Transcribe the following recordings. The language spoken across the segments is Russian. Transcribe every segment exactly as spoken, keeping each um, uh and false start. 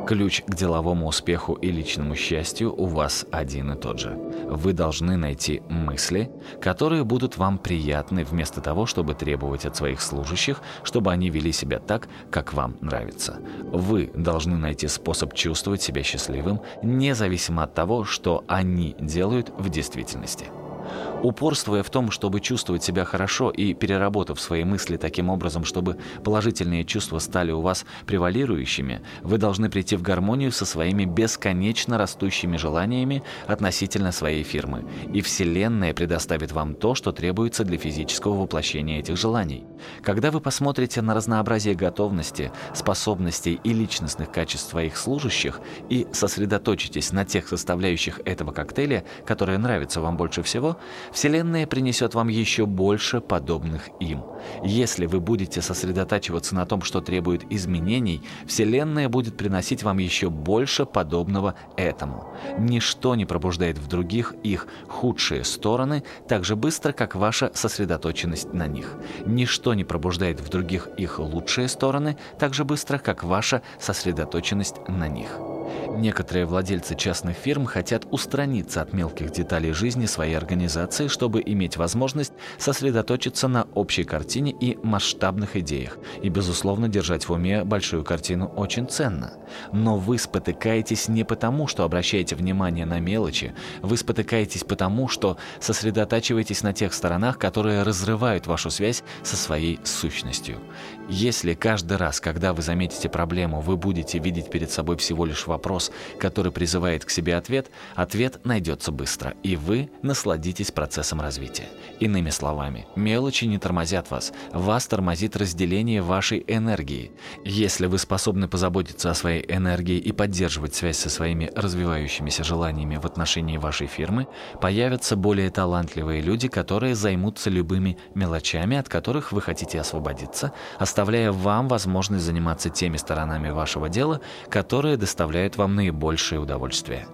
Ключ к деловому успеху и личному счастью у вас один и тот же. Вы должны найти мысли, которые будут вам приятны, вместо того, чтобы требовать от своих служащих, чтобы они вели себя так, как вам нравится. Вы должны найти способ чувствовать себя счастливым, независимо от того, что они делают в действительности. Упорствуя в том, чтобы чувствовать себя хорошо и переработав свои мысли таким образом, чтобы положительные чувства стали у вас превалирующими, вы должны прийти в гармонию со своими бесконечно растущими желаниями относительно своей фирмы, и Вселенная предоставит вам то, что требуется для физического воплощения этих желаний. Когда вы посмотрите на разнообразие готовности, способностей и личностных качеств своих служащих и сосредоточитесь на тех составляющих этого коктейля, которые нравятся вам больше всего, Вселенная принесет вам еще больше подобных им. Если вы будете сосредотачиваться на том, что требует изменений, Вселенная будет приносить вам еще больше подобного этому. Ничто не пробуждает в других их худшие стороны так же быстро, как ваша сосредоточенность на них. Ничто не пробуждает в других их лучшие стороны так же быстро, как ваша сосредоточенность на них. Некоторые владельцы частных фирм хотят устраниться от мелких деталей жизни своей организации, чтобы иметь возможность сосредоточиться на общей картине и масштабных идеях. И, безусловно, держать в уме большую картину очень ценно. Но вы спотыкаетесь не потому, что обращаете внимание на мелочи, вы спотыкаетесь потому, что сосредотачиваетесь на тех сторонах, которые разрывают вашу связь со своей сущностью. Если каждый раз, когда вы заметите проблему, вы будете видеть перед собой всего лишь вопрос, который призывает к себе ответ, ответ найдется быстро, и вы насладитесь процессом развития. Иными словами, мелочи не тормозят вас, вас тормозит разделение вашей энергии. Если вы способны позаботиться о своей энергии и поддерживать связь со своими развивающимися желаниями в отношении вашей фирмы, появятся более талантливые люди, которые займутся любыми мелочами, от которых вы хотите освободиться, оставляя вам возможность заниматься теми сторонами вашего дела, которые доставляют вам наибольшее удовольствие.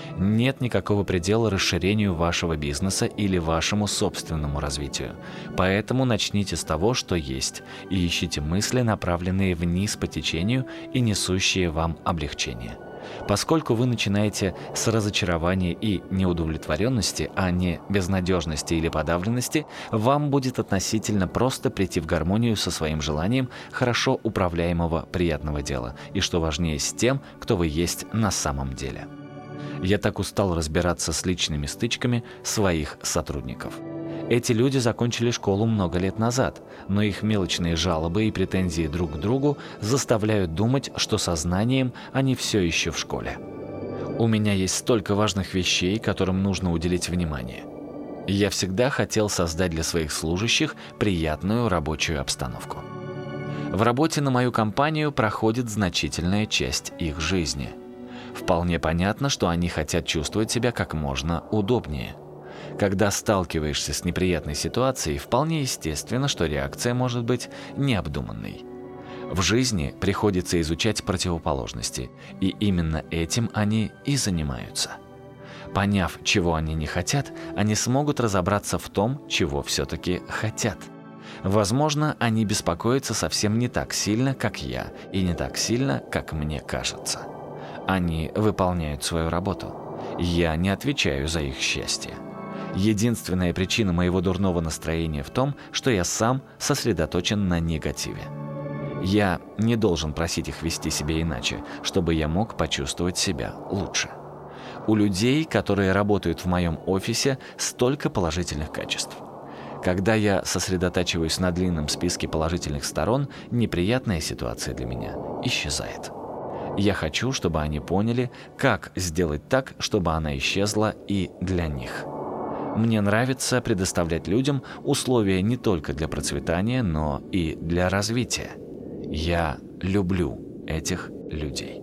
Нет никакого предела расширению вашего бизнеса или вашему собственному развитию. Поэтому начните с того, что есть, и ищите мысли, направленные вниз по течению и несущие вам облегчение. Поскольку вы начинаете с разочарования и неудовлетворенности, а не безнадежности или подавленности, вам будет относительно просто прийти в гармонию со своим желанием хорошо управляемого приятного дела, и, что важнее, с тем, кто вы есть на самом деле. Я так устал разбираться с личными стычками своих сотрудников. Эти люди закончили школу много лет назад, но их мелочные жалобы и претензии друг к другу заставляют думать, что со знанием они все еще в школе. У меня есть столько важных вещей, которым нужно уделить внимание. Я всегда хотел создать для своих служащих приятную рабочую обстановку. В работе на мою компанию проходит значительная часть их жизни. Вполне понятно, что они хотят чувствовать себя как можно удобнее. Когда сталкиваешься с неприятной ситуацией, вполне естественно, что реакция может быть необдуманной. В жизни приходится изучать противоположности, и именно этим они и занимаются. Поняв, чего они не хотят, они смогут разобраться в том, чего все-таки хотят. Возможно, они беспокоятся совсем не так сильно, как я, и не так сильно, как мне кажется. Они выполняют свою работу. Я не отвечаю за их счастье. Единственная причина моего дурного настроения в том, что я сам сосредоточен на негативе. Я не должен просить их вести себя иначе, чтобы я мог почувствовать себя лучше. У людей, которые работают в моем офисе, столько положительных качеств. Когда я сосредотачиваюсь на длинном списке положительных сторон, неприятная ситуация для меня исчезает. Я хочу, чтобы они поняли, как сделать так, чтобы она исчезла и для них. Мне нравится предоставлять людям условия не только для процветания, но и для развития. Я люблю этих людей.